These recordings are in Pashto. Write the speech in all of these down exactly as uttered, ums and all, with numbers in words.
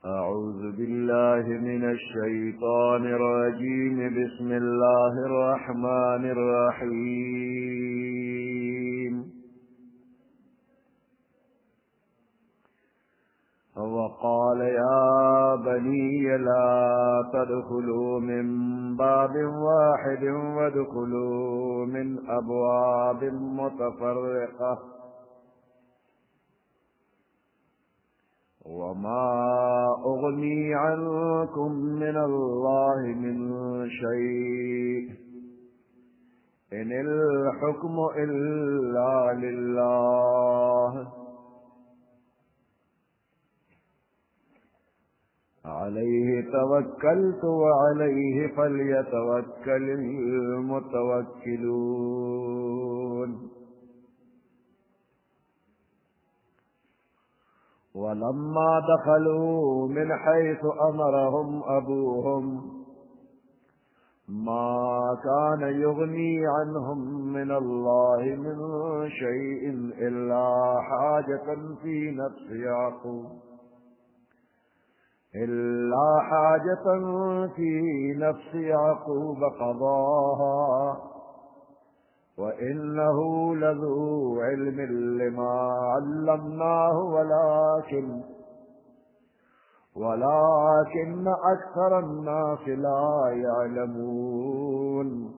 أعوذ بالله من الشيطان الرجيم بسم الله الرحمن الرحيم وقال يا بني لا تدخلوا من باب واحد وادخلوا من أبواب متفرقة وما أغني عنكم من الله من شيء إن الحكم إلا لله عليه توكلت وعليه فليتوكل المتوكلون ولما دخلوا من حيث أمرهم أبوهم ما كان يغني عنهم من الله من شيء إلا حاجة في نفس يعقوب إلا حاجة في نفس يعقوب قضاها وإنه لذو علم لما علمناه ولكن ولكن أكثر الناس لا يعلمون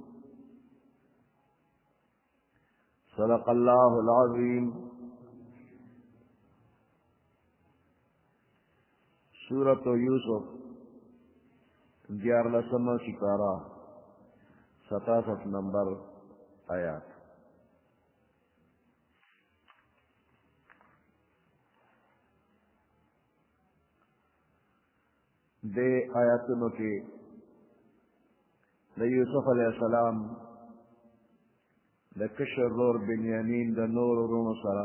صدق الله العظيم. سورة یوسف گیارلسواں سپارہ ستاسٹھ نمبر آیات. دے آیاتونو کې د یوسف علیہ السلام د کشر ورور بنیامین د نور ورونو سره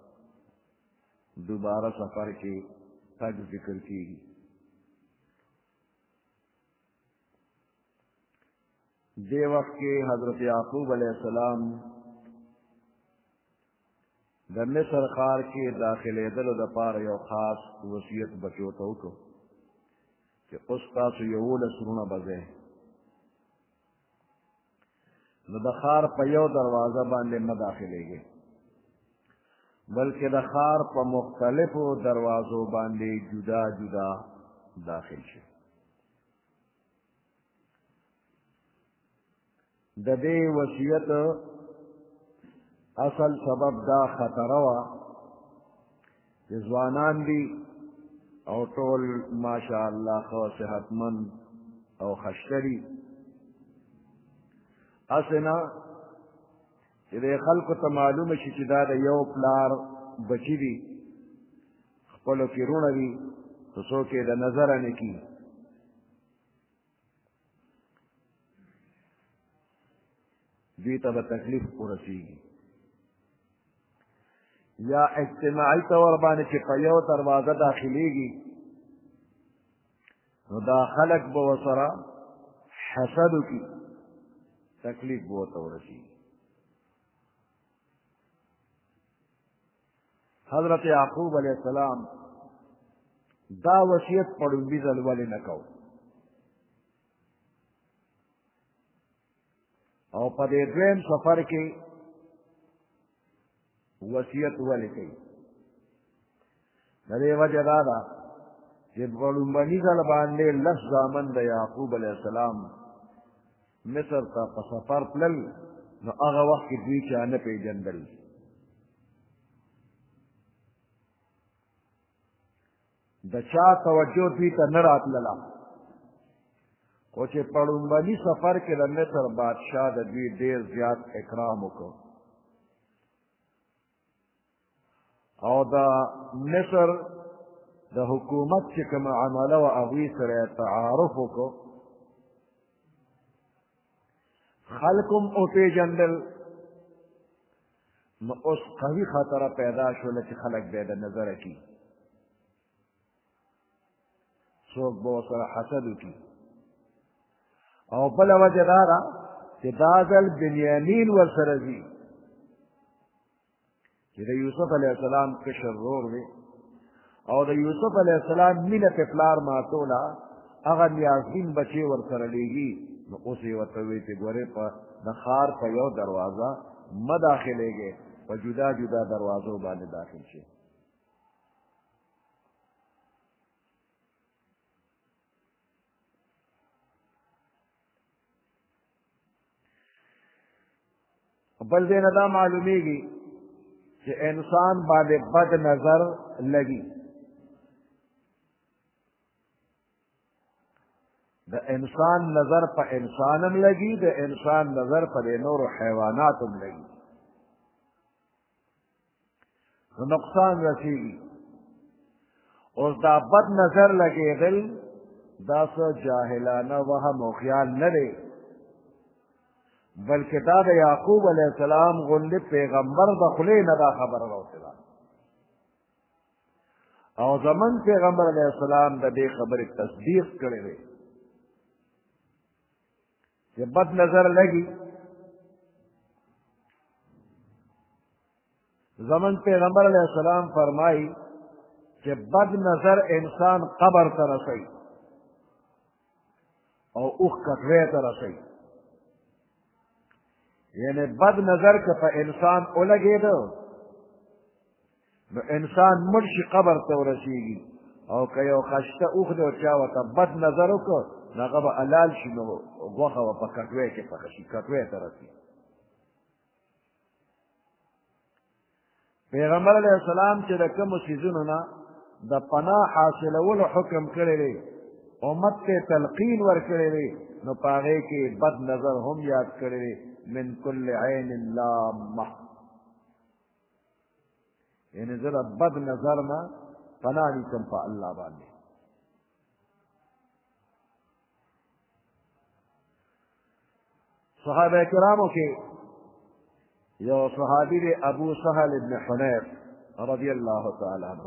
دوباره سفر کې تاج ذکر کیږي. دے وقت کې حضرت یعقوب علیہ السلام د مصر ښار کې داخلېدلو دپاره یو خاص وصیت بچو ته وکړو چې اوس تاسو یولس وروڼه به ځئ، نو د ښار په یو دروازه باندې مه داخلېږئ، بلکې د ښار په مختلفو دروازو باندې جدا جدا داخل شي. د دې وصیت اصل سبب دا خطره وه چې ځوانان دي او ټول ماشاء الله ښه صحتمند او خشته دي، هسې نه چې د خلکو ته معلومه شي چې دا د یو پلار بچي دي، خپلو کې وروڼه دي، خو څوک یې د نظره نه کي. دوی ته به تکلیف ورسېږي. یا اجتماعي طور باندې چې په یو دروازه داخلېږي نو دا خلک به ورسره حسد وکړي، تکلیف به ورته ورسېږي. حضرت یعقوب علیہ السلام دا وصیت په لومړي ځل ولې نه کوو او په دې دویم سفر کې وصیت ولې کوي؟ د دې وجه دا ده چې په لومړني ځل باندې لس زامن د یعقوب علیہ السلام مصر ته په سفر تلل، نو هغه وخت کې دوی چا نه پېژندل. د چا توجه دوی ته نه راتلله، خو چې په لومړني سفر کې د مصر بادشاه د دوی ډېر زیات اکرام وکړ او د مصر د حکومت چې کومه عمله وه هغوی سره یې تعارف وکړو، خلک هم وپېژندل، نو اوس قوي خطره پیدا شوله چې خلک به یې د نظره کي، څوک به ورسره حسد وکړي. او بله وجه دا ده چې دا ځل بنیامین ورسره ځي چې د یوسف علیه السلام کشر ورور دی، او د یوسف علیه السلام مینه پې پلار ماتوله هغه نیازبین بچې ورسره لیږي نو اوس یې ورته وایي چې ګورې په د ښار په یو دروازه مه داخلېږئ په جدا جدا دروازو باندې داخل شي بل دې نه دا معلومیږي چې انسان باندې بد نظر لګي د انسان نظر په انسان هم لګي د انسان نظر په دې نورو حیوانات هم لګي نو نقصان رسیږي اوس دا بد نظر لګېدل دا څه جاهلانه وهم او خیال نه دی بلکې دا د یعقوب علیه السلام غوندې پیغمبر د خولې نه دا خبره راوتله او زمونږ پیغمبر علیه السلام د دې خبرې تصدیق کړی دی چې بد نظر لګي زمونږ پیغمبر علیه السلام فرمایي چې بد نظر انسان قبر ته رسوي او اوښ کټوې ته رسوي یعنی بد نظر که په انسان ولګېده نو انسان مړ شي قبر ته ورسېږي او که یو خشته اوښ دی او چا ورته بد نظر وکړ نو هغه به حلال شي نو غوښه به په کټوۍ کې پخه شي کټوۍ ته رسي پیغمبر علیه السلام چې د کومو څیزونو نه د پناه حاصلولو حکم کړی دی امت ته تلقین ورکړی دی نو په هغې کې بد نظر هم یاد کړی دی من كل عين لامه یعنی زه د بد نظر نه پناه نیسم په الله باندې صحابه کرامو کې یو صحابي دی ابو سهل ابن حنیف رضی الله تعالی عنه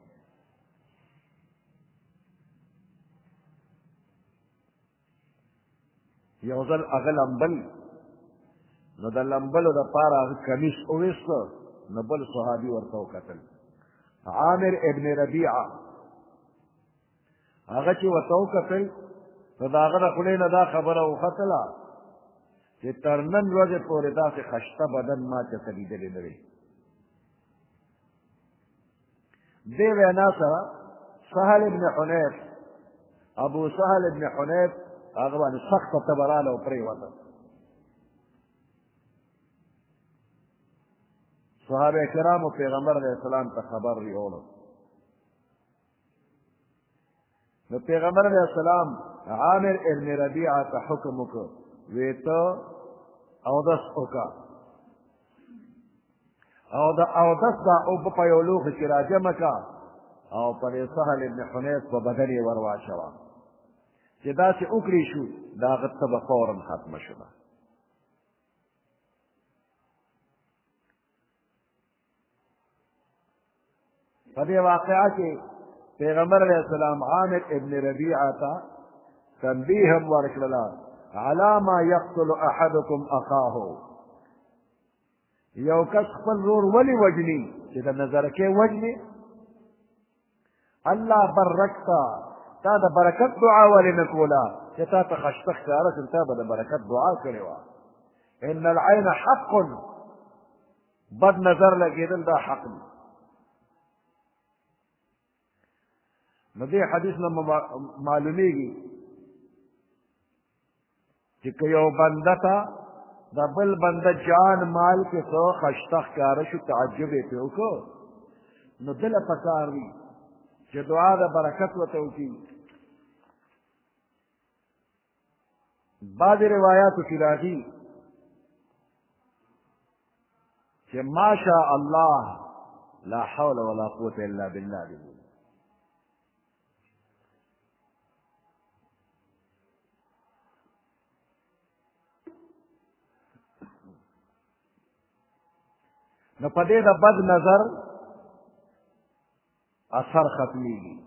یو ځل هغه لمبل نو د لمبلو دپاره هغه کمیس وویسته نو بل صحابي ورته وکتل عامر ابن ربیعه هغه چې ورته وکتل نو د هغه د خولې نه دا خبره وختله چې تر نن ورځې پورې داسې خشته بدن ما چېرته لیدلی نه دی دې وینا سره سهل ابن حنیف ابو سهل ابن حنیف هغه باندې سخته تبه راله او پرېوته صحابه کرامو پیغمبر علیه السلام ته خبر یوړو نو پیغمبر علیه السلام عامر ابن ربیعه ته حکم وکړ وی ته اودس وکړه او د اودس دا اوبه په یو لوښي کې راجمع کړه او په دې سهل ابن حنیف په بدن یې ور واچوه چې داسې وکړې شو د هغه تبه فورا ختمه شوه په دې واقعه کې پیغمبر علیه السلام عامر ابن ربیعه ته تنبیه هم ورکړله على ما يقتل احدكم اخاه یو کس خپل ورور ولې وجني چې د نظرکې وجني الله برکتا تا د برکت دعا ولې نه کوله چې تا ته خشته ښکاره شو تا به د برکت دعا کړې وه ان العین حق بد نظر لګېدل دا حق دی نو دې حدیث نه معلومیږي چې که یو بنده ته د بل بنده جان مال کې څه خشته ښکاره شو تعجب یې پرې وکړو نو دله پکار وي چې دعا د برکت ورته وکړي بعضې روایاتو کې راځي چې ماشاء الله لا حول ولا قوة الا بالله دی نو په دې د بد نظر اثر ختمیږي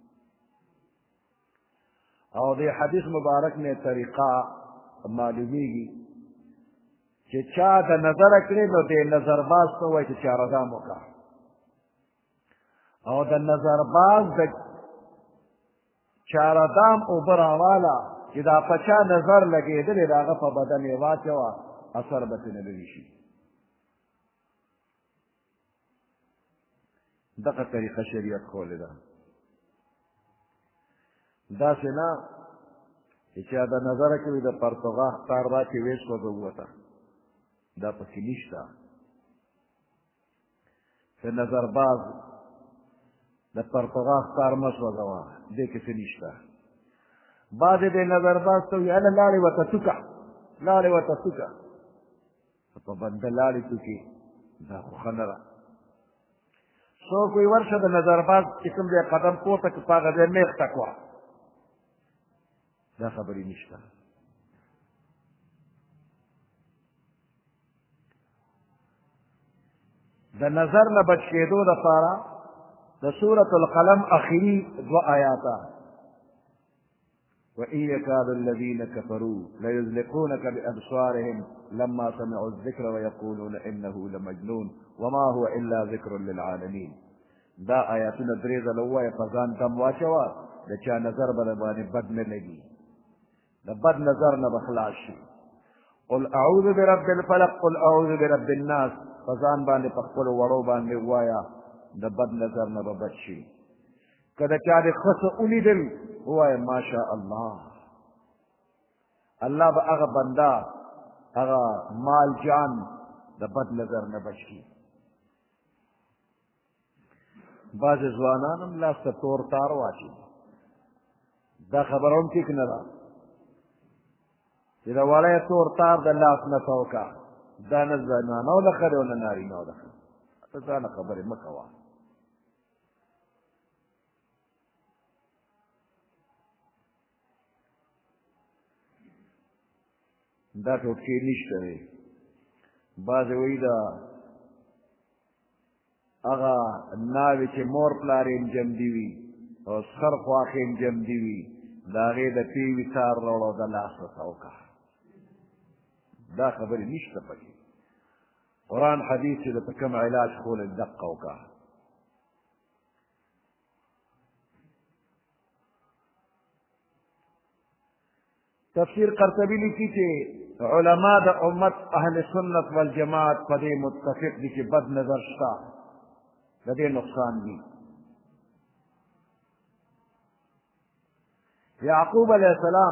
او دې حدیث مبارک نه طریقه معلومیږي چې چا د نظر کړی نو دې نظر باز ته وایي چې چارهدام وکړه او د نظر باز د چاردام اوبه راواله چې دا په چا نظر لګېدلې د هغه په بدن یې واچوه اثر به ترې نه لرې شي. دغه طریقه شریعت ښوولې ده. داسې نه چې چا د نظره کوي د پرتغاښ تار راکې ویې سوځه ووته، دا پکې نشته. که نظر باز د پرتغاښ تار مه سوځوه، دې کې څه نشته. بعضې دې نظر باز ته وایي هله لاړې ورته توکه لاړې ورته توکه، په بنده لاړې توکې دا خو ښه نه ده. څوک وایي ورشه د نظر باز چې کوم ځای قدم پورته کړه په هغه ځای میخته کړه، دا خبرې نشته. د نظر نه بچ کېدو دپاره د سورة القلم اخري دوه آیاته وإن يكاد الذين كفروا ليزلقونك بأبصارهم لما سمعوا الذكر ويقولون إنه لمجنون وما هو إلا ذكر للعالمين. دا آیاتونه درې ځله ووایه په ځان دم واچوه د چا نظر به باندې بد نه لګي، د بد نظر نه به خلاص شي. قل اعوذ برب الفلق قل اعوذ برب الناس په ځان باندې په خپلو وړو باندې ووایه د بد نظر نه به بچ شي. که د چا د ښه څه ولیدل ووایه ماشاء الله، الله به هغه بنده هغه مال جان د بد نظر نه بچ کړي. بعضې ځوانان هم لاس ته تور تار واچوي، دا خبره هم ټیک نه ده چې د وړی تور تار د لاس نه تو که، دا نه زنانو له ښه دی او نه نارینهو له ښه. ته ځانه خبرې مه کوه. دا ټوټکې نشته دی. بعضې وایي دا هغه ناوې چې مور پلار یې جمدي وي او سخر خواښ یې جمدي وي د هغې د پیوي تار راوړه او د لاس ورته وکړه، دا خبرې نشته پکې. قرآن حدیث چې درته کوم علاج ښوولی دقه وکړه. تفسیر قرطبي لیکي چې علما د امت اهل سنت والجماعت په دې متفق دي چې بد نظر شته، د دې نقصان دي. یعقوب علیه السلام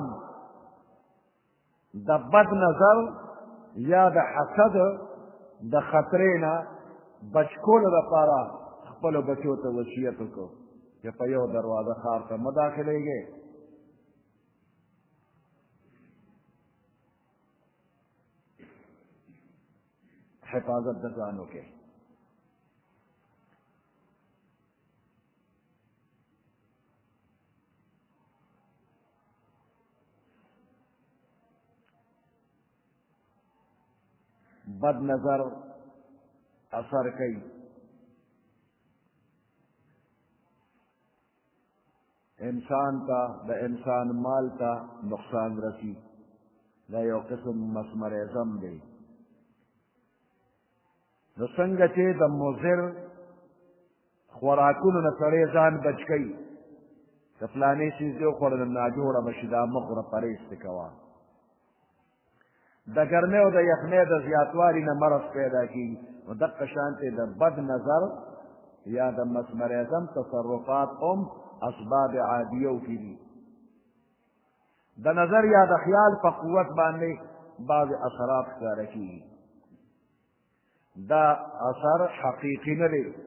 د بد نظر یا د حسد د خطرې نه بچ کولو دپاره خپلو بچو ته وصیت وکړو چې په یو دروازه ښار ته مه داخلېږئ، حفاظت د ځان وکړئ. بد نظر اثر کوي. انسان ته د انسان مال ته نقصان رسی، دا یو قسم مسمریزم دی. نو څنګه چې د مضر خوراکونو نه سړی ځان بچ کوي، که فلانې څیز دې وخوړه نو ناجوړه به شي، دا مه خوره، پرهیز ترې کوه. د ګرمۍ او د یخنۍ د زیاتوالي نه مرض پیدا کېږي. نو دقه شانتې د بد نظر یا د مسمریزم تصرفات هم اسباب عادیو کې دي. د نظر یا د خیال په قوت باندې بعض اثرات ښکاره کېږي، دا اثر حقیقي نه دی،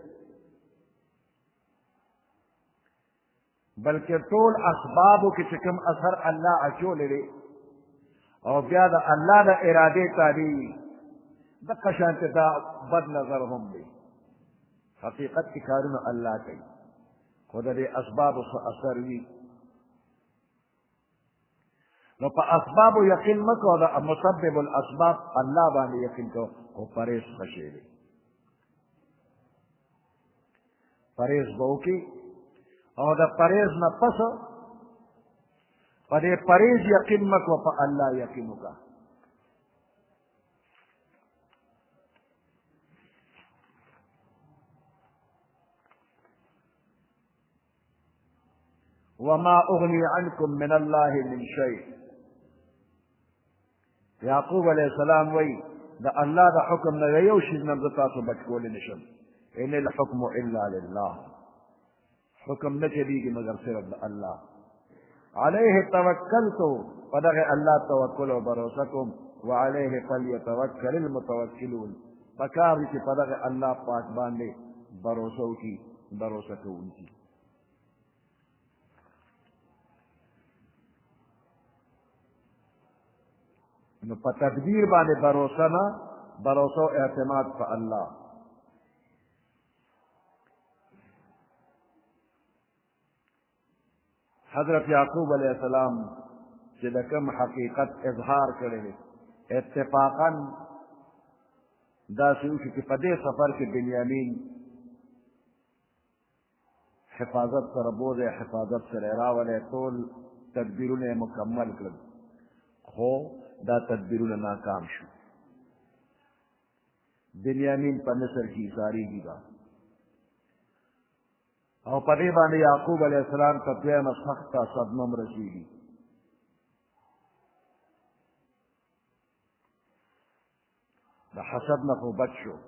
بلکې ټول اسبابو کې چې کوم اثر الله اچولی دی او بیا د الله د ارادې تابع وي، دقه شانتې دا بد نظر هم دی. حقیقت کې کارونه الله کوي، خو د دې اسبابو څه اثر وي. نو په اسبابو یقین مه کوه، د مسبب الاسباب الله باندې یقین کوه، خو پرهیز ښه شی دی. پرهیز به وکړي او د پرهیز نه پس په دې پرهیز یقین مه کوه، په الله یقین وکړه. وما اغني عنكم من الله من شيء. یعقوب علیہ السلام وی دا الله دا حکم نه یو شي نه تاسو بچ کولی نشم. ان الحكم الا لله، حکم نه چلیږي مگر صرف د الله. عليه توکلت، پدغه الله توکل او بروسه کوم. وعليه فليتوكل المتوکلون، پکار دي چې پدغه الله پاک باندې بروسه وکړي، بروسه کوونکي. نو په تدبیر باندې بروسه نه، بروسه او اعتماد په الله. حضرت یعقوب علیہ السلام چې د کوم حقیقت اظهار کړی دی، اتفاقا داسې وشو چې په دې سفر کې بنیامین حفاظت سره بوځی، حفاظت سره راولی، ټول تدبیرونه یې مکمل کړل، خو دا تدبیرونه ناکام شو. بنیامین په مصر کې ایساریږي دا، او په دې باندې یعقوب علیه السلام ته دویمه سخته صدمه هم رسېږي. د حسد نه خو بچ شو،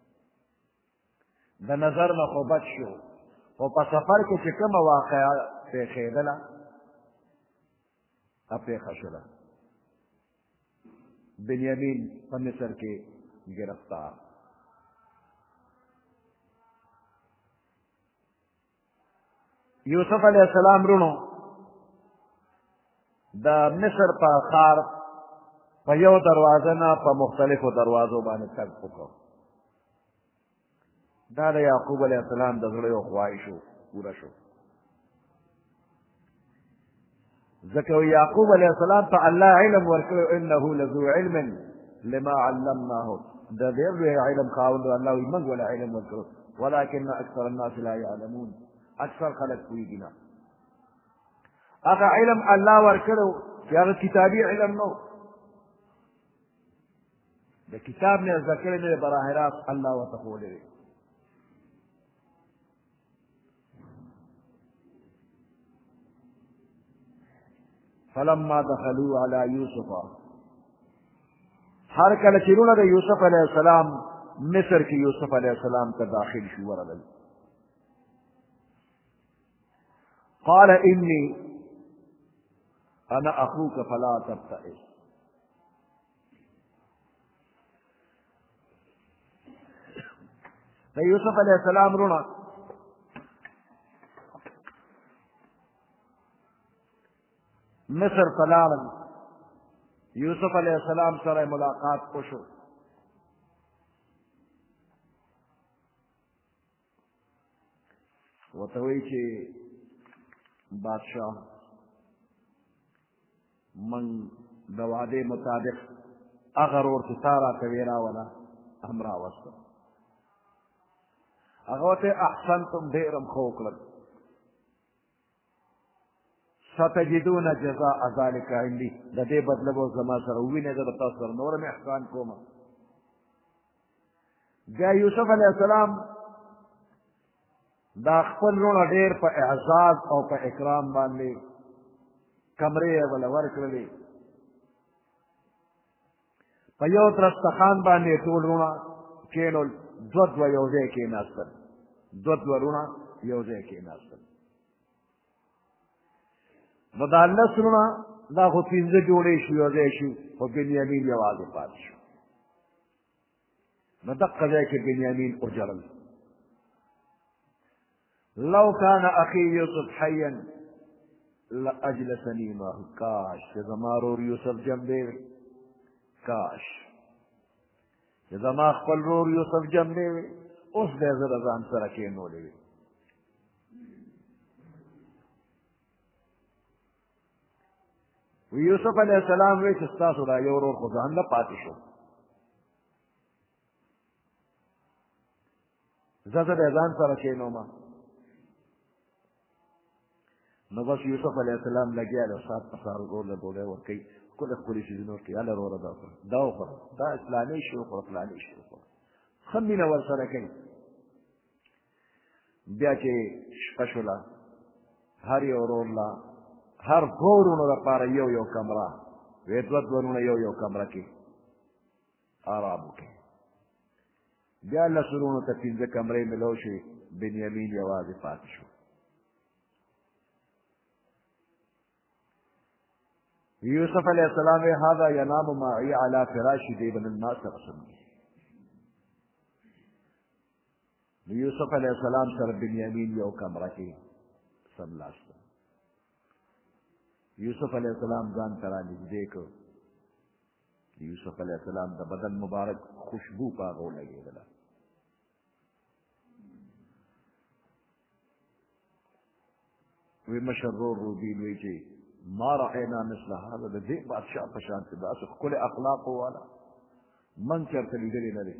د نظر نه خو بچ شو، خو په سفر کې چې کومه واقعه پېښېدله هغه پېښه شوله. بنیامین په مصر کې گرفتار. یوسف علیہ السلام رونو د مصر په ښار په یو دروازه نه په مختلفو دروازو باندې تګ وکړ. دا د یعقوب علیه السلام د زړه یو خواهش و، پوره شو. ځکه یعقوب علیه السلام ته الله علم ورکړی، انه لذو علم لما علمناه، د ډېر لوی علم خاوند الله وایي موږ وله علم ورکړو، ولکن اکثر الناس لا یعلمون، اکثر خلک پوهېږي نه. هغه علم الله ورکړی چې هغه کتابي علم نه و، د کتاب نه زده کړی نه دی، براه راست الله ورته ښوولی دی. فلما دخلوا على يوسف، هر کله چې وروڼه د یوسف علیه السلام مصر کې یوسف علیه السلام ته داخل شو ورغلل. قال إني أنا أخوك فلا تبتئس. د یوسف علیه السلام وروڼه مصر ته لاړل، یوسف علیه السلام سره ملاقات وشو. ورته وایي چې بادشاه من د وعدې مطابق هغه رور چې تا راته وې راوله هم راوستم. هغه ورته احسنتم، ډېر هم ښه وکړل. ستجدون جزاء ذلك عندي، د دې بدله به زما سره ووینئ، زه به تاسو سره نور هم احسان کوم. بیا یوسف علیه السلام دا خپل وروڼه ډېر په اعزاز او په اکرام باندې کمرې یې وله ورکړلې. په یو دسترخوان باندې ټول وروڼه کېنول، دوه دوه یو ځای کېناستل، دوه دوه وروڼه یو ځای کېناستل. نو دا لس وروڼه دا خو پنځه جوړې شو، یو ځای شو، خو بنیامین یوازې پاتې شو. نو دقه ځای کې بنیامین وجړل. لو كان اخي يوسف حيا لاجلسني معه، کاش چې زما ورور یوسف جنبې وی، کاش چې زما خپل ورور یوسف جنبې وی، اوس به یې زه د ځان سره کېنولی وي. یوسف علیه السلام وی چې ستاسو دا یو ورور خو ځان نه پاتې شو، زه زه به یې ځان سره کېنومه. نو بس یوسف علیه السلام لګیا دی، سات په سهار ورور له ډوډۍ ورکوي، ښکلې ښکلې څیزونه ورکوي، هله وروره دا وخوره، دا وخوره، دا فلانې شی وخوره، فلانې شی وخوره، ښه مینه ورسره کوي. بیا چې شپه شوله هر یو ورور له هر دوه ورونو دپاره یو یو کمره وې دوه دوه ورونه یو یو کمره کې آرام وکړي بیا لس ورونو ته پنځه کمرې ملو شوې بنیامین یوازې پاتې شو یوسف علیه السلام هذا ینام معي علی فراشی دی بن الناس رسول یوسف علیه السلام سره بنیامین یو کمره کې سملاسته یوسف علیه السلام ځان ته رانږدې کړ یوسف علیه السلام د بدن مبارک خوشبو په هغه ولګېدله وی مشر رور روبین وی چې ما رأینا مثل هذا د دې بادشاه په شان ته داسې ښکلې اخلاقو والا من چېرته لیدلی نه دی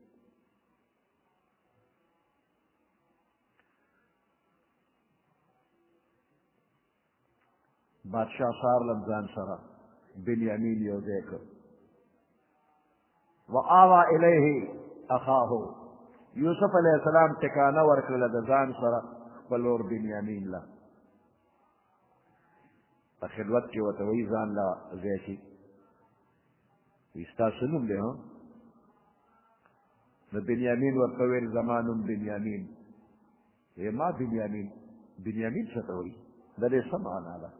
بادشاه څارلم ځان سره بنیامین یو ځای کړ وآوى الیه اخاه یوسف علیه السلام ټکانه ورکړله د ځان سره خپل ورور بنیامین له په خلوت کې ورته وایي ځان له ځای کې وایي ستاسو نوم دی ها نو بنیامین ورته ویل زما نوم بنیامین وایي ما بنیامین بنیامین څه ته وایي د دې څه معنا ده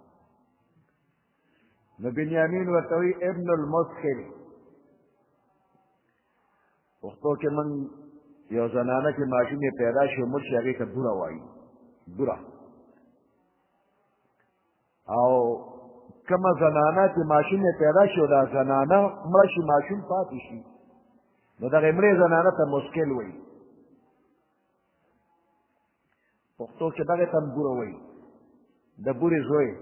نو بنیامین ورته وایي ابن المسخر پښتو کې من یو زنانه چې ماشوم یې پیدا شي مړ شي هغې ته بوره وایي بوره او کومه زنانه چې ماشوم یې پیدا شي او دا زنانه مړه شي ماشوم پاتې شي نو دغې مړې زنانه ته مسکل وایي پښتو کې دغې ته هم بوره وایي د بورې زوی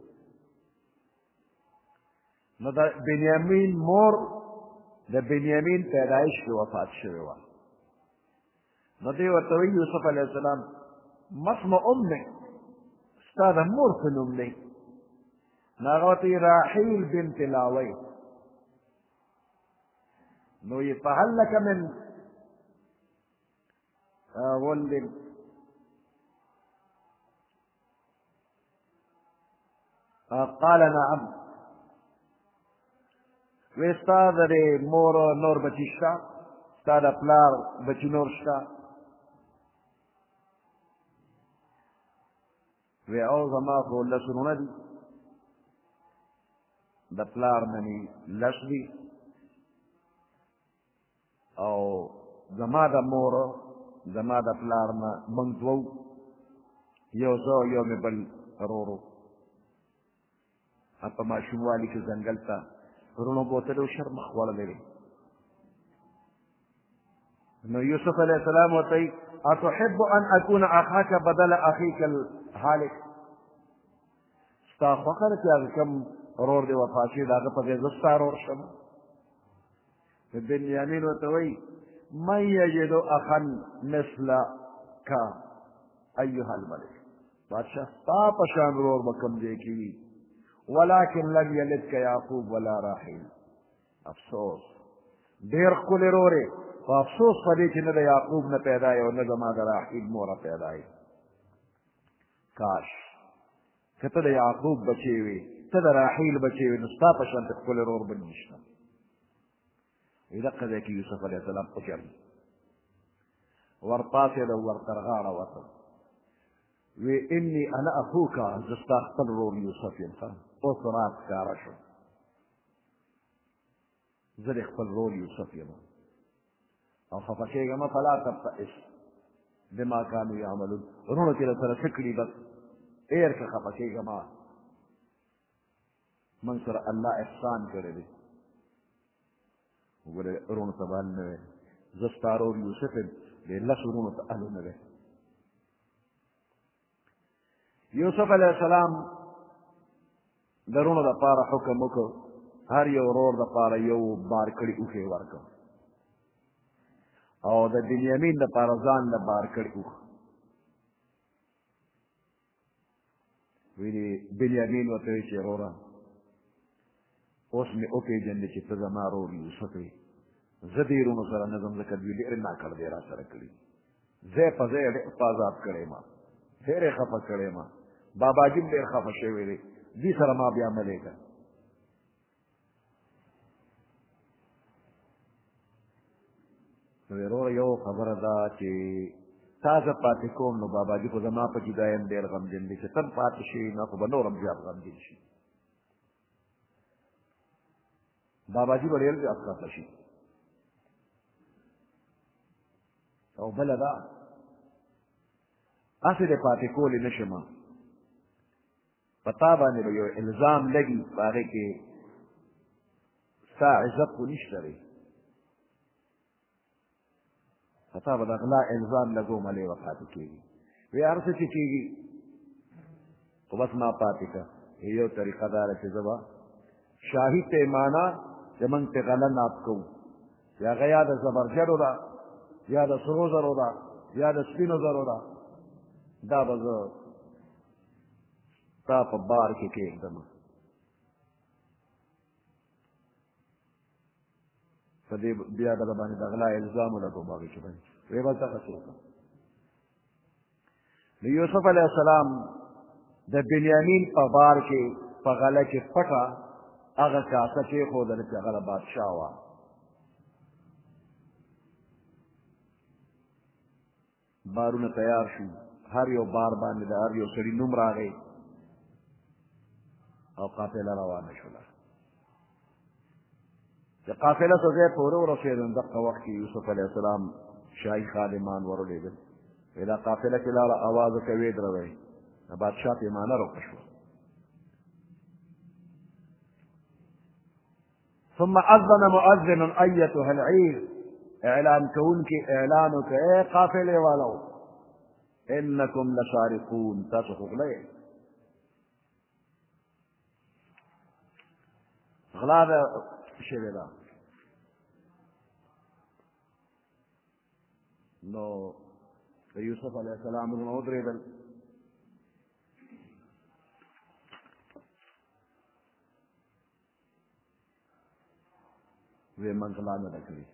نو د بنیامین مور د بنیامین پیدایش کې وفات شوې وه نو دوی ورته وایي یوسف علیه السلام مسم امک ستا د مور څه نوم دی نو هغه ورته وایي راحیل بنت لاوی نو یې فهل لک من ولد قال نعم وی ستا د دې مور نور بچي شته ستا د پلار بچي نور شته وی او زما خو لس ورونه دي د پلار نه مې لس دي او زما د مور زما د پلار نه موږ دوه یو زه یو مې بل ورور په ماشوموالي کې ځنګل ته ورونو بوتلی و شر مخ وړلی دی نو یوسف علیه السلام ورته وایي اتحب ان اکون اخاک بدل اخیک الهالک ستا خوښه ده چې هغه کوم ورور دی وفات شوي د هغه په ځای زه ستا ورور شم بنیامین ورته وایي من یجد اخا مثلک ایها الملک بادشاه ستا په شان ورور به کوم ځای کې وي ولكن لم يلدك يعقوب ولا راحيل افسوس ډېر ښکلی رور یې خو افسوس په دې چې نه د یعقوب نه پیدا یې او نه زما د راحیل موره پیدا یې کاش که ته د یعقوب بچی وې ته د راحیل بچی وې نو ستا په شانته ښکلی رور به نشته وایي دقه ځای کې یوسف علیه السلام پکر ورپاڅېد او ورته غاړه وته وی انی انا اخوکا زه ستا خپل ورور یوسف یم ښه اوس رات ښکاره شو زه د خپل ورور یوسف یم او خفه کېږه مه فلا تبتئس بما کانوا یعملون وروڼو چې درسره څه کړي بس ډېر ښه خفه کېږه مه موږ سره الله احسان کړی دی وګوره وروڼو ته به نه وی زه ستا ورور یوسف یم د لس وروڼو ته اهل نه دی یوسف علیه السلام د وروڼو دپاره حکم وکړ هر یو ورور دپاره یو بار کړي اوښې ورکړه او د بنیامین دپاره ځان له بار کړي اوښ ویلي بنیامین ورته وایي چې وروره اوس مې وپېژندې چې ته زما ورور یوسف یې زه دې وروڼو سره نه ځم ځکه دوی ډېر ناکړ دی را سره کړي ځای په ځای ډېر په عذاب کړی ما ډېر یې خفه کړی ما باباجي هم ډېر خفه شوی دی دې سره ما بیا ملیږه نو وروره یو خبره ده چې تا زه پاتې کوم نو باباجي خو زما په جدایم ډېر غمجن دی چې ته پاتې شي نو خو به نور هم زیات غمجن شي باباجي به ډېر زیات خفه شي او بله ده هسې دې پاتې کولی نه شم په تا باندې به یو الزام لګي په هغې کې ستا عزت خو نشته دی په تا به د غلا الزام لګوم هلې به پاتې کېږي وی هر څه چې کېږي خو بس ما پاتې کړه یو طریقه دا ده چې زه به شاهي پیمانه زمونږ پې غله ناپ کوو چې هغه یا د زبرجدو ده یا د سرو زرو ده یا د سپینو زرو ده دا به زه ستا په بار کې کېږدم په دې بیا به د باندې د غلا الزام ولګوم هغې کې باندې ویې به دغسې وکړم د یوسف علیه السلام د بنیامین په بار کې په غله کې پټه هغه کاسه کېښودله چې هغه د بادشاه وه بارونه تیار شو هر یو بار باندې د هر یو سړي نوم راغی او قافله روانه شوله چې قافله ته ځای پورې ورسېدل دغه وخت کې یوسف علیه السلام شاهي خادمان ورولېږل وی دا قافله کې لاړه اواز وکړه ویې دروئ د بادشاه پیمانه روښه شوه ثم اذن مؤذن ایتها العیر اعلان کوونکي اعلان وکړه ای قافلې والو انکم لسارقون تاسو خو غله یې غلا ده شوې ده نو د یوسف علیه السلام ورونه ودرېدل ویې موږ غلا نه ده کړې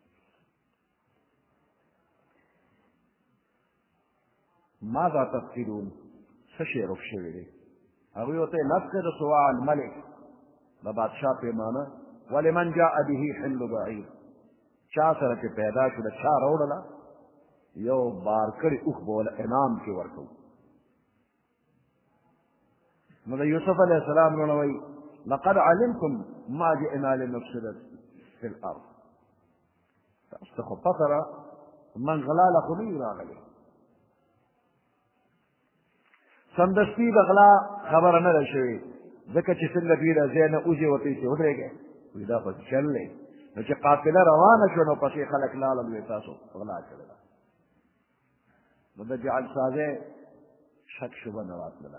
ماذا تفقدون څه شی روک شوی دی هغوی ورته نفقد صواع الملک د بادشاه پیمانه ولمن جاء به حل بعیر چا سره چې پیدا شو د چا راوړله یو بار کړي اوښ به وله انعام کې ورکوو نو د یوسف علیه السلام وروڼه وایي لقد علمتم ما جئنا لنفسد في الارض تاسو ته خو پته ده من غلا له خو نه یو راغلی سمدستي د غلا خبره نه ده شوې ځکه چې څنګه دوی د ځای نه اوزې ورته چې ودرېږئ وایي دا خو چل دی نو چې قافله روانه شوه نو پسې خلک لاړل وایي تاسو غلا کړې ده نو د جعل سازۍ شک شبه نه راتلله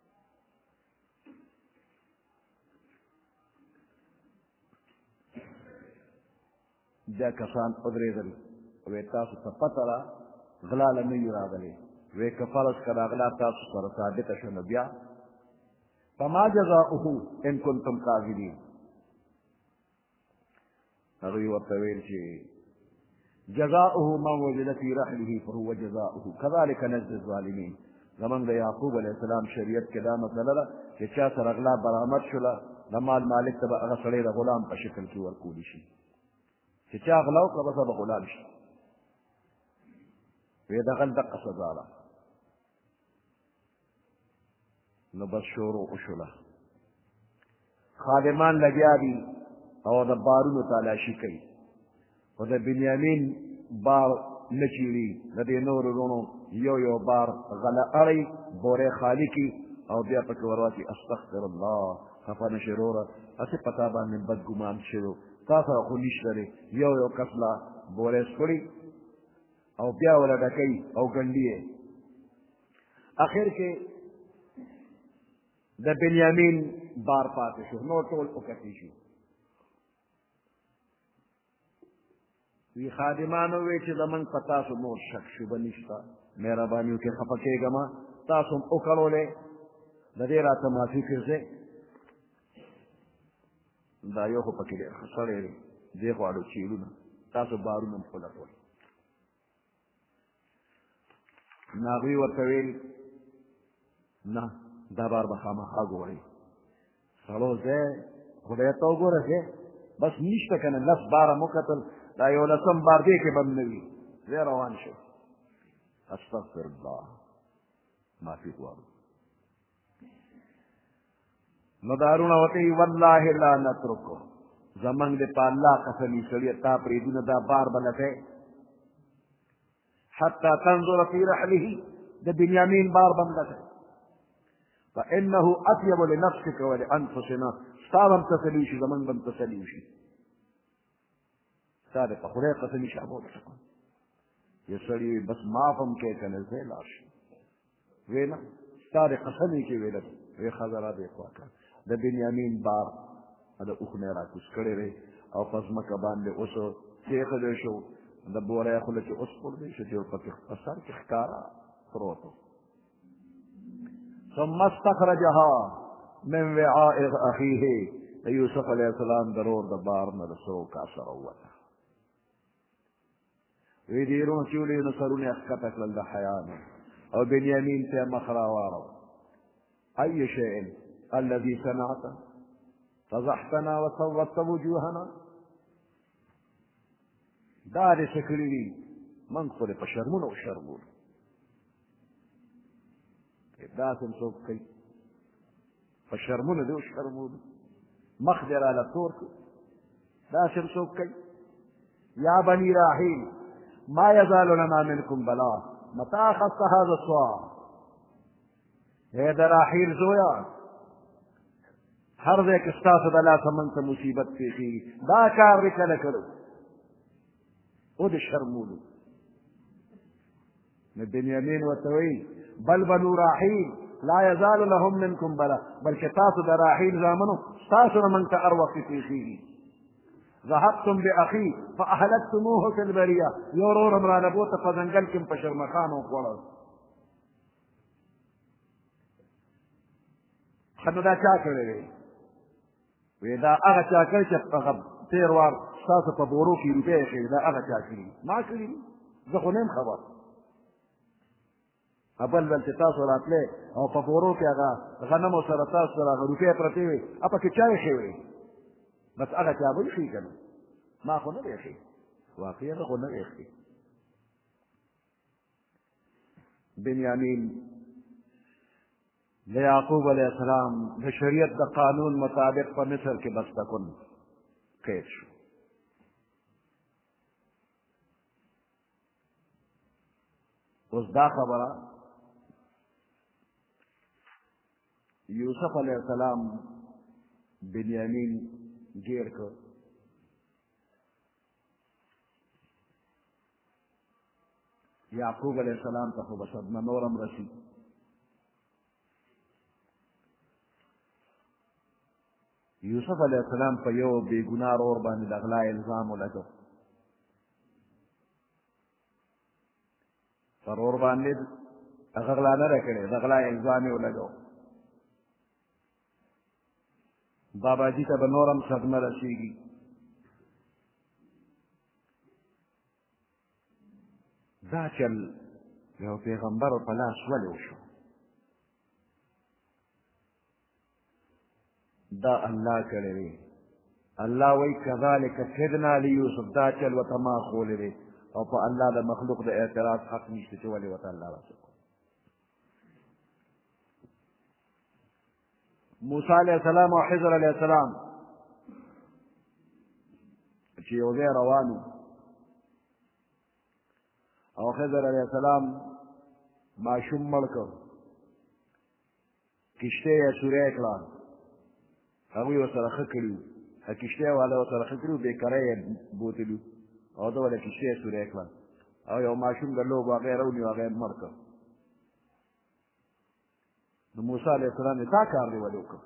بیا کسان ودرېدل وایي تاسو ته پته ده غلا له نه یو راغلی وی که فرض که دا غلا تاسو سره ثابته شوه نو بیا فما جزاؤه ان کنتم کاذبین هغوی ورته ویل چې جزاؤه من وجد في رحله فهو جزاؤه كذلك نجزي الظالمین زمونږ د یعقوب علیه السلام شریعت کې دا مسله ده چې چا سره غلا برآمد شوله د مال مالک ته به هغه سړی د غلام په شکل کې ورکولی شي چې چا غلا وکړه بس به غلام شي وی دغه دقه سزا ده نو بس شروع وشوله خادمان لګیا دي او د بارونو تالاشي کوي خو د بنیامین بار نه چیړي د دې نورو وروڼو یو یو بار غله اړی بورې خالي کړي او بیا پکې ورواچي استغفر الله خفه نه شي وروره هسې په تا باندې بد ګمان شوی تا سره خو نشته دی یو یو کس له بورې سکړي او بیا وله ډکوي او ګنډي یې اخر کې د بنیامین بار پاتې شو نور ټول وکتې شو وی خادمانو وی چې زمونږ په تاسو نور شک شوبه نشته مهرباني وکړئ خفه کېږمه تاسو هم وکړولې د دې راته معافي کړئ دا یو خو پکې ډېر ښه سړی دی دې غواړو چیلونه تاسو بارونه هم ولټول نو هغوی ورته ویل نه دا بار به خامخا ګورئ سړو ځای خدای ته وګوره ځای بس نشته که نه لس باره مو کتل دا یو لسم بار دی کې به م نه وي ځای روان شو استغفر الله معافي غواړو نو دارونه ورته وي والله لا نترکو زمونږ د په الله قسمي سړیه تا پرېږدو نه دا بار به لټی حتی تنظر فی رحله د بنیامین بار به م لټی فانه اطیب لنفسک ولانفسنا ستا به م تسلي وشي زمونږ به م تسلي وشي ستا د په خدای قسمي شابه وټکم یو سړي وي بس معاف هم کوې که نه ځای لاړ شي وی نه ستا د قسمې کې ویله وی ښځه را دې خوا کړه د بنیامین بار د اوښ نه یې را کوز کړی دی او په ځمکه باندې اوس کېښودی شو د بوری خوله کې اوس پوردی شو چې پکې په سر کې ښکاره پروت و ثم استخرجها من وعاء اخیه د یوسف علیه السلام د رور د بار نه د سرو کاسه راووته وی دې رونه چې ولې نو سرونه یې ښکته کړل د حیا نه او بنیامین ته مخ راواړو أي شيء الذي صنعته فضحتنا وصوت وجوهنا دا دې څه کړي دي موږ خو دې په شرمونو وشرمولو داسې هم څوک کوي په شرمونو دې وشرمولو مخ دې راله تور کړو داسې هم څوک کوي يا بني راحيل ما يزال لنا منكم بلاء متى أخذت هذا الصاع اے د راحیل زویا هر ځای کې ستاسو د لاسه موږ ته مصیبت پېښېږي دا کار دې کله کړو او دې شرمولو نو بنیامین ورته وایي بل بنو راحیل لا یزال لهم منکم بلا بلکې تاسو د راحیل زامنو ستاسو نه موږ ته هر وخت پېښېږي ذهبتم بأخي فأهلكتموه في البرية یو ورور م رانه بوته په ځنګل کې م په شرمخانو وخوړل ښه نو دا چا کړی دی وی دا هغه چا کړی چې هغه تېر وار ستاسو په بورو کې روپۍ ایښې دا هغه چا کړي ما کړي دي زه خو نه یم خبر بل بل چې تاسو راتلې او په بورو کې هغه غنمو سره تاسو سره هغه روپۍ پرتې وې هغه پکې چا ایښې وې بس هغه چا به ایښي که نه ما خو نه دی ایښي واقعا زه خو نه دی ایښي بنیامین د یعقوب علیه السلام د شریعت د قانون مطابق په مصر کې بسته کن قید شو اوس دا خبره یوسف علیه السلام بنیامین گیر کړ یعقوب علیه السلام ته خو به صدمه نورم رسي یوسف علیه السلام په یو بېګناه رور باندې د غلا الزام ولګو په رور باندې هغه غلا نه ده کړې د غلا الزام یې ولګو باباجي ته به نورم صدمه رسېږي دا چل یو پیغمبر په لاس ولې وشو دا الله کړی دی الله وایي کذلک کدنا لیوسف دا چل ورته ما ښولی دی او په الله د مخلوق د اعتراض حق نشته چې ولې ورته الله راسه موسی علیه السلام او خضر علیه السلام چې یو ځای روان وو او خضر علیه السلام ماشوم مړ کړ کشتۍ یې سوری کړه هغوی ورسره ښه کړي وو کشتۍ والا ورسره ښه کړي وو بېکری یې بوتلي او ده ورله کشتۍ یې سوری کړه او یو ماشوم د لوبو هغه یې راونیو هغه یې مړ کړ نو موسی علیه السلام یې دا کار دی ولې وکړ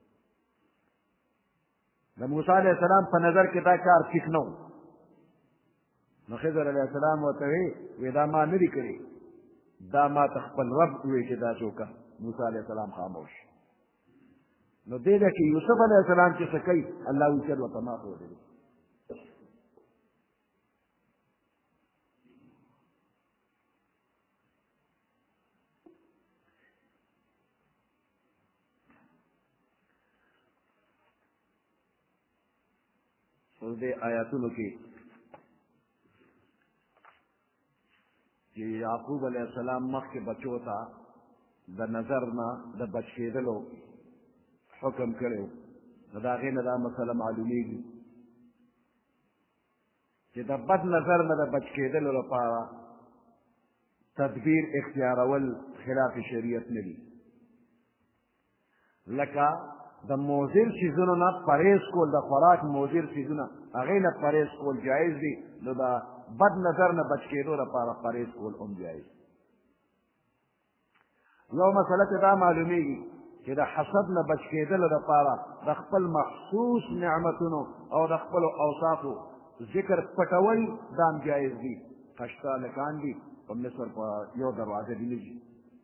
د موسی علیه السلام په نظر کې دا کار ټیک نه و نو خضر علیه السلام ورته وی وی دا ما نه دي کړي دا ما ته خپل رب وی چې داسې وکړه موسی علیه السلام خاموش نو دې ده کې یوسف علیه السلام چې څه کوي الله وی چې ورته ما ښودلی دی اوس دې آیاتونو کې چې یعقوب علیه السلام مخکې بچو ته د نظر نه د بچ کېدلو حکم کړی نو د هغې نه دا مسله معلومیږي چې د بد نظر نه د بچ کېدلو لپاره تدبیر اختیارول خلاف شریعت نه دي لکه د موزر څیزونو نه پرهیز کول د خوراک موزر څیزونه هغې نه پرهیز کول جایز دي نو د بد نظر نه بچ کېدو لپاره پرهیز کول هم جایز یو مسله چې دا معلومیږي چې د حسد نه بچ کېدلو لپاره د خپل مخصوص نعمتونو او د خپلو اوصافو ذکر پټول دا هم جایز دي خشته لکان دي په مصر په یو دروازه دي نه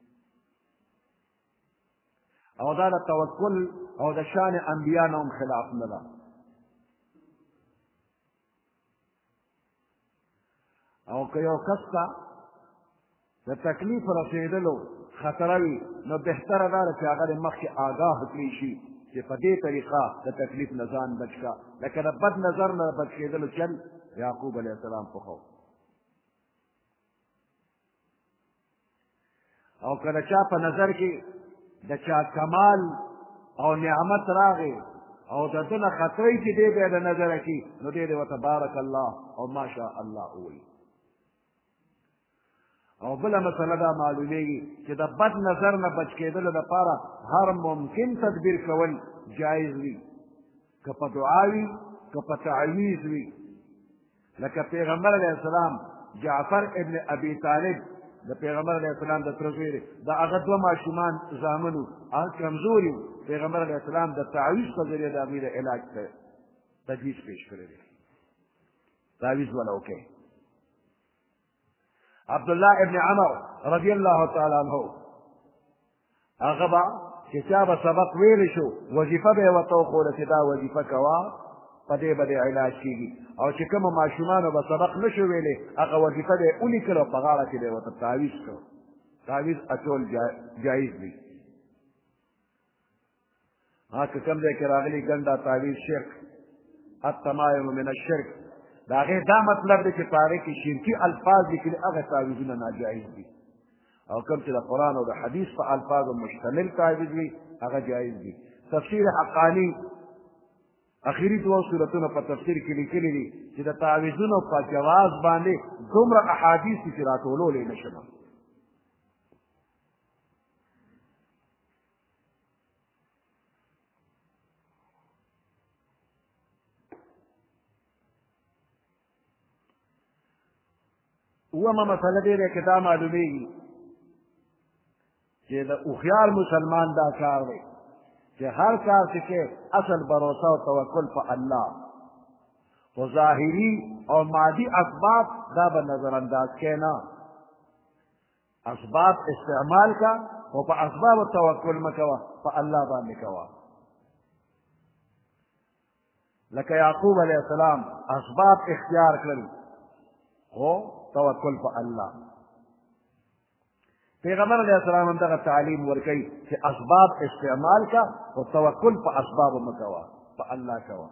او دا د توکل او د شان انبیا نه هم خلاف نه ده او که یو کس ته د تکلیف رسېدلو خطره وي نو بهتره دا ده چې هغه د مخکې آګاه کړي شي چې په دې طریقه د تکلیف نه ځان بچ کا لکه د بد نظر نه بچ کېدلو چل یعقوب علیه السلام پخو او که د چا په نظر کې د چا کمال او نعمت راغی او د ده نه خطرې چې دی به د نظره کي نو دی دی ورته بارک الله او ماشاء الله ووایي او بله مسله دا معلومیږي چې د بد نظر نه بچ کېدلو دپاره هر ممکن تدبیر کول جایز وي که په دعا وي که په تعویض وي لکه پیغمبر علیه السلام جعفر ابن ابي طالب د پیغمبر علیه السلام د تره زوی دی د هغه دوه ماشومان زامن وو هغه کمزوري وو پیغمبر علیه السلام د تعویض په ذریعه د هغوی د علاج تجویز پیش کړی دی تعویض وله وکړئ عبدالله ابن عمر رضی الله تعالی عنه هغه به چې چا به سبق ویلی شو وظیفه به یې ورته وښوده چې دا وظیفه کوه په دې به دې علاج کېږي او چې کومو ماشومانو به سبق نه شو ویلی هغه وظیفه به یې ولیکله په غاړه کې به یې ورته تعویض کړ تعویض اچول جایز دی ها که کوم ځای کې راغلي ګنډه تعویض شرک التمایم من الشرک د هغې دا مطلب دی چې په هغې کې شرکي الفاظ لیکلي هغه تعویضونه ناجایز دي او کوم چې د قرآن او د حدیث په الفاظو مشتمل تعویض وي هغه جایز دي تفسیر حقاني اخري دوه صورتونه په تفسیر کې لیکلي دي چې د تعویضونو په جواز باندې دومره احادیث دي چې راټولولی نه شم اومه مسله دې ده چې دا معلومیږي چې د هوښیار مسلمان دا کار دی چې هر کار چې کې اصل بروسه او توکل په الله خو ظاهري او مادي اسباب دا به نظر انداز کې نه اسباب استعمال کا او په اسباب توکل مه کوه په الله باندې کوه لکه یعقوب علیه السلام اسباب اختیار کړل خو توکل په الله پیغمبر علیه السلام هم دغه تعلیم ورکوي چې اسباب استعمال کا او توکل په اسبابو مه کوه په الله کوه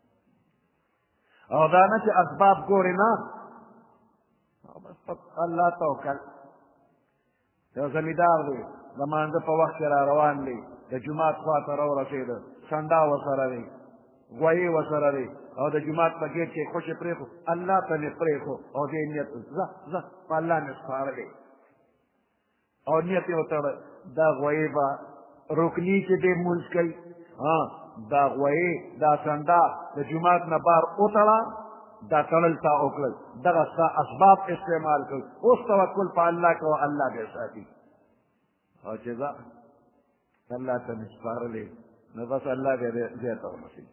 او دا نه چې اسباب ګورې نه بس په الله توکل یو زمیندار دی د مانځه په وخت کې را روان دی د جومات خوا ته راورسېده سنډا ورسره دی غویې ورسره دی او د جومات په ګیټ کې خوشې پرېښو الله ته مې پرېښو او دې نیت ځه ځه په الله مې سپارلی او نیت یې وتړه دا غویې به رکني چې دی مونځ کوي دا غویې دا سنډا د جومات نه بار وتړه دا تړل تا وکړل دغه ستا اسباب استعمال کړل اوس توکل په الله کوه الله به ساتي او چې ځه الله ته مې سپارلی نو بس الله به ځای ته ورسوي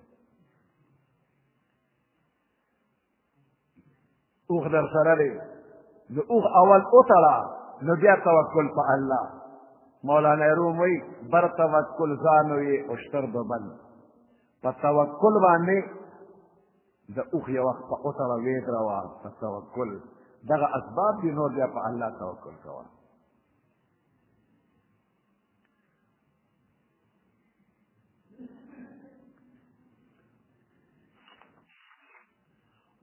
اوښ در سره دی نو اوښ اول وتړه نو بیا توکل په الله مولانا روم وایي بر توکل ځان وي اشتر به بل په توکل باندې د اوښ یو وخت په وتړه ویدروه په توکل دغه اسباب دي نور بیا په الله توکل کوه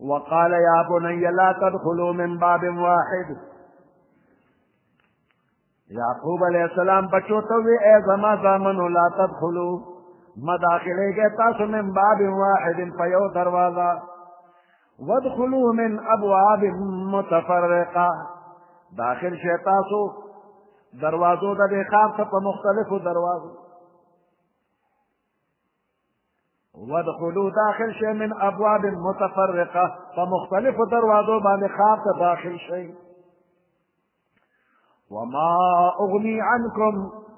وقال يا بني لا تدخلوا من باب واحد. یعقوب علیہ السلام بچو تو اے زما زامنو لا تدخلوا مداخلے گے تاسو من باب واحد فیو دروازہ وادخلوا من ابواب متفرقہ داخل شے تاسو دروازو دا دے خام پا مختلف دروازو وادخلوا داخل شے من ابواب متفرقہ پا مختلف دروازو باندے خام تا داخل شے وما اغنی عنکم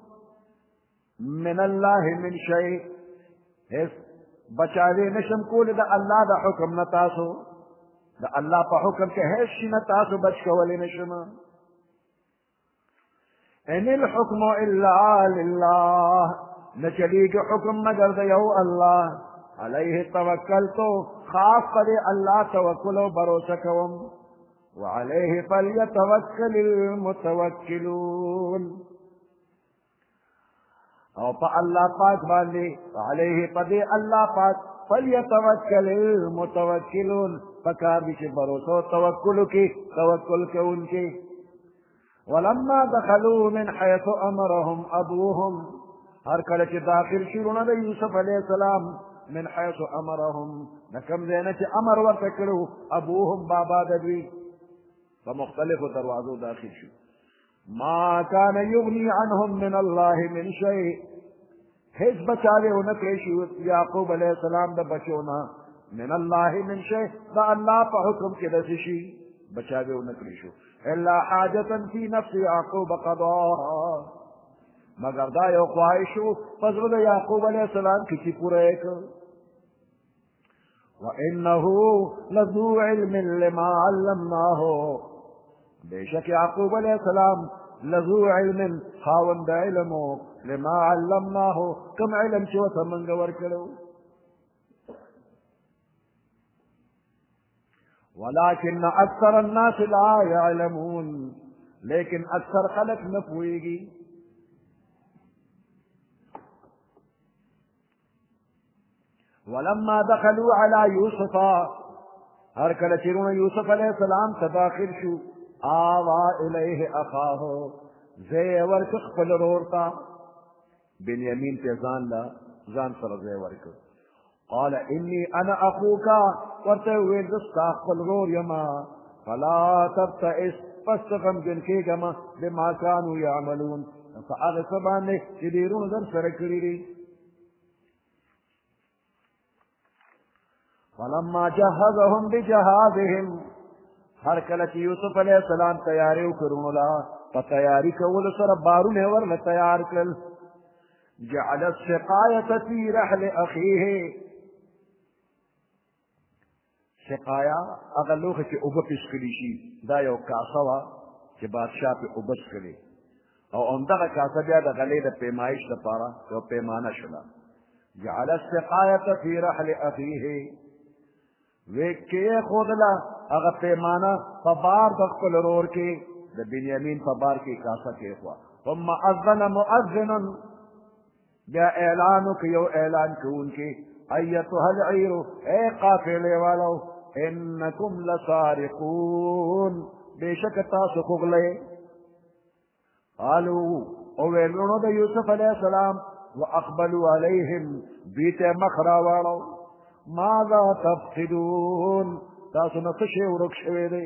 من اللہ من شیء اس بچاوی نشم کول دا اللہ دا حکم نتاسو دا اللہ پا حکم کے حیثی نتاسو بچ کولی نشم ان الحکم الا للہ نچلیگ حکم مگر دا یو اللہ علیہ توکلتو خاص پدے اللہ توکلو بروسکوم وعليه فليتوكل المتوكلون او پا اللہ پاک باندے علیہ پدے اللہ پاک فليتوكل المتوكلون پکار بیچے بروسو توکل کی توکل کے ان کے ولما دخلوا من حيث امرهم ابوهم ہر کلچ داخل شروع نہ یوسف علیہ السلام من حيث امرهم نکم زینچ امر ورتکلو ابوهم بابا دبی فمختلف دروازو داخل شو ما كان يغني عنهم من الله من شيء هیچ بچاوے نکڑے شو یعقوب علیہ السلام دا بچونا من الله من شيء دا اللہ پا حکم کے دسشی بچاوے نکڑے شو الا حاجتا في نفس يعقوب قضاها مگر دا یو خواہشو فضل یعقوب علیہ السلام کسی پورا ایک وانه لذو علم لما علمناه بے شک یعقوب علیہ السلام لذو علم خاوند علمو لما علمناه کم علم چوتا منگور کرو ولكن اکثر الناس لا يعلمون لیکن اکثر خلق نپوئیگی ولما دخلوا على يوسف ہر کل چرون یوسف علیہ السلام تداخل شو آوا الیہ اخاہو زی ورک خپل رورتا بنیامین تے زان لا زان سر زی ورک قال انی انا اخوکا ورتے ہوئے دستا خپل رور یما فلا تبتئس فاستغم جنکی گما بما كانوا يعملون فاغسبان نے چدیرون در سرکری ری فلما جهزهم بجهازهم ہر کلچ یوسف علیہ السلام تیاری کرون لا فتیاری کول سر بارون ورن تیار کل جعل السقایت فی رحل اخیه سقایا اگر لوگ چی اوبا پسکلی شی دا یو کاسوا چی بادشاہ پی اوبا سکلی او اندغا کاسا بیا دا غلی دا پیمائش دا پارا یو پیمانا شلا جعل السقایت فی رحل اخیه ویکے خودلا اغا پیمانا فبار دخل رور کے دا بنیامین فبار کی کاسا کے خوا ثم اذن مؤذن بیا اعلانو کیو اعلان کون کے ایتها العیر اے قافلے والو انکم لسارقون بے شک تاسو خغلے قالو اویلونو دا یوسف علیہ السلام واقبلوا علیہم بیت مخرا والو ماذا تفقدون تاسو نفشي ورک شوی دی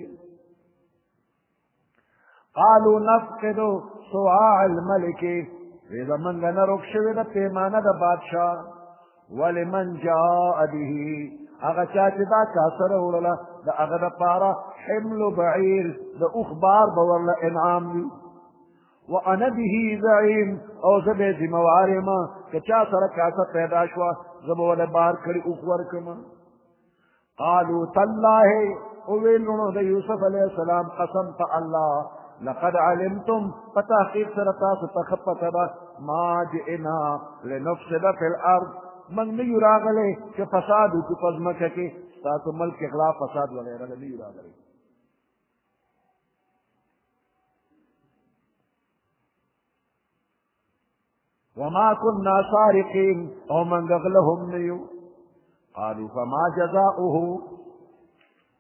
قالوا نفقد صواع الملك اذا من نرک شوی دا پیمانه دا بادشاہ ولمن جاء به اغا چاچی دا کاسر اولا دا اغا دا پارا حمل بعیر دا اخبار بورلا انعام دی وانا به زعیم او زبی زمواری ما کچا سر کاسا پیدا شوا زبول بار کری اخور کما قالوا تالله اویلونو دا یوسف علیہ السلام قسم تا اللہ لقد علمتم فتحقیق سرطاس تخبتبا ما جئنا لنفسد فی الارض من نیو راغلے کہ فسادو کی پزمکہ کے تاسو ملک اغلاف فساد وغیرہ نیو راغلے وما كنا سارقين او من غلهم نيو قالوا فما جزاؤه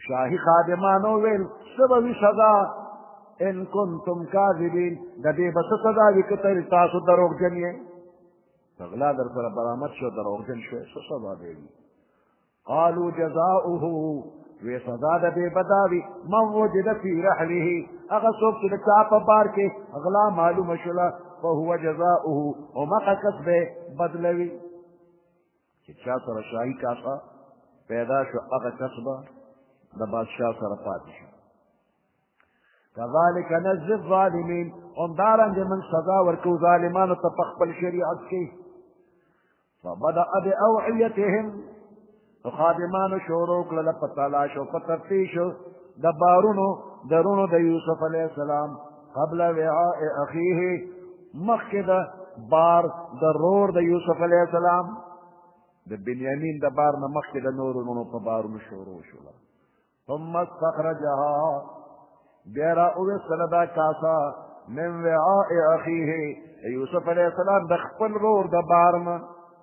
शाही खादिमानो वेल सबवी सजा इन कुंतुम काज़िबीन दे बस सजा विकतर तासु दरोगजन ये अगला दर पर बरामद शो दरोगजन शो सजा देगी कालू जज़ाउहु वे सजा दे बदावी मन वजद फी रहलिही अगर सोच के चाप बार के अगला मालूम शुला वहुव जज़ाउहु और मकसद बे बदलवी शिक्षा सर शाही कासा पैदा शो अगर कसबा द बादशाह सर पातिशा कज़ालिक नज़्ज़ि ज़ालिमीन और दारंग मन सजा वर्कु ज़ालिमान तपख्पल शरीअत की फबदअ बिअवइयतिहिम तो खादिमान शोरोक लल पतलाशो पतफ्तीशो दबारुनो दरुनो द यूसुफ अलैहिस्सलाम क़ब्ल विआए अखीही मक्किद बार द रोर द यूसुफ अलैहिस्सलाम द बिन्यामीन द बार न मक्किद नूरुनो पबारुनो शोरो शुला थुम्मा इस्तखरजहा बेरा उवे सलदा कासा मिन विआए अखीही यूसुफ अलैहिस्सलाम द खपल रोर द बार में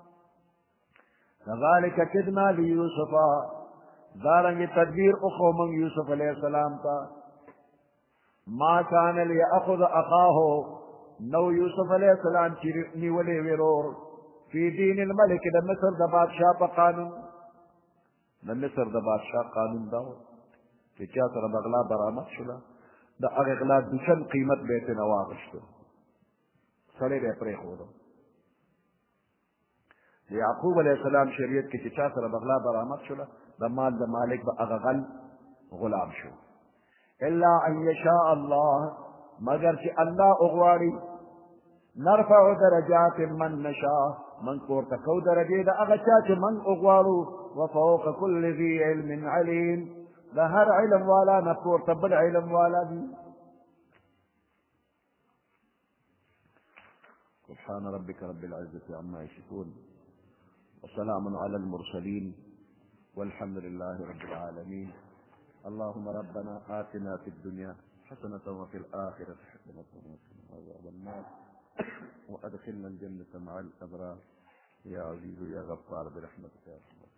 कज़ालिक किदना लियूसुफा दारंग तदबीर उखो मंग यूसुफ अलैहिस्सलाम का मा कान लियअख़ुज़ अख़ाहु नौ यूसुफ अलैहिस्सलाम की निवले विरोर फी दीनिल मलिक द मिस्र द बादशाह पर कानून द मिस्र द बादशाह कानून दाओ कि क्या तरह बगला बरामद शुला द अगला दुशन कीमत बेते नवागश्तो सड़े रे प्रे खोदो याकूब अलैहिस्सलाम शरीयत की चिचा सर बगला बरामद शुला द माल द मालिक ब अगल गुलाम शो इल्ला अन यशा अल्लाह मगर कि अल्लाह उगवाड़ी नरफअ दरजात मन नशा मन कोर तकौ दरजे द अगचा च मन उगवाड़ू व फौक कुल्ल ज़ी इल्मिन अलीम द हर इल्म वाला न कोर तबल इल्म वाला भी सुब्हान रब्बिक रब्बिल इज्जति अम्मा यसिफून वसलामुन अलल मुरसलीन वल्हम्दुलिल्लाहि रब्बिल आलमीन अल्लाहुम्मा रब्बना आतिना फिद दुनिया हसनतन व फिल आखिरति हसनतन व क़िना अज़ाबन नार व अदखिलना अल जन्नत मअल अबरार या अज़ीज़ या गफ्फार बिरहमतिका या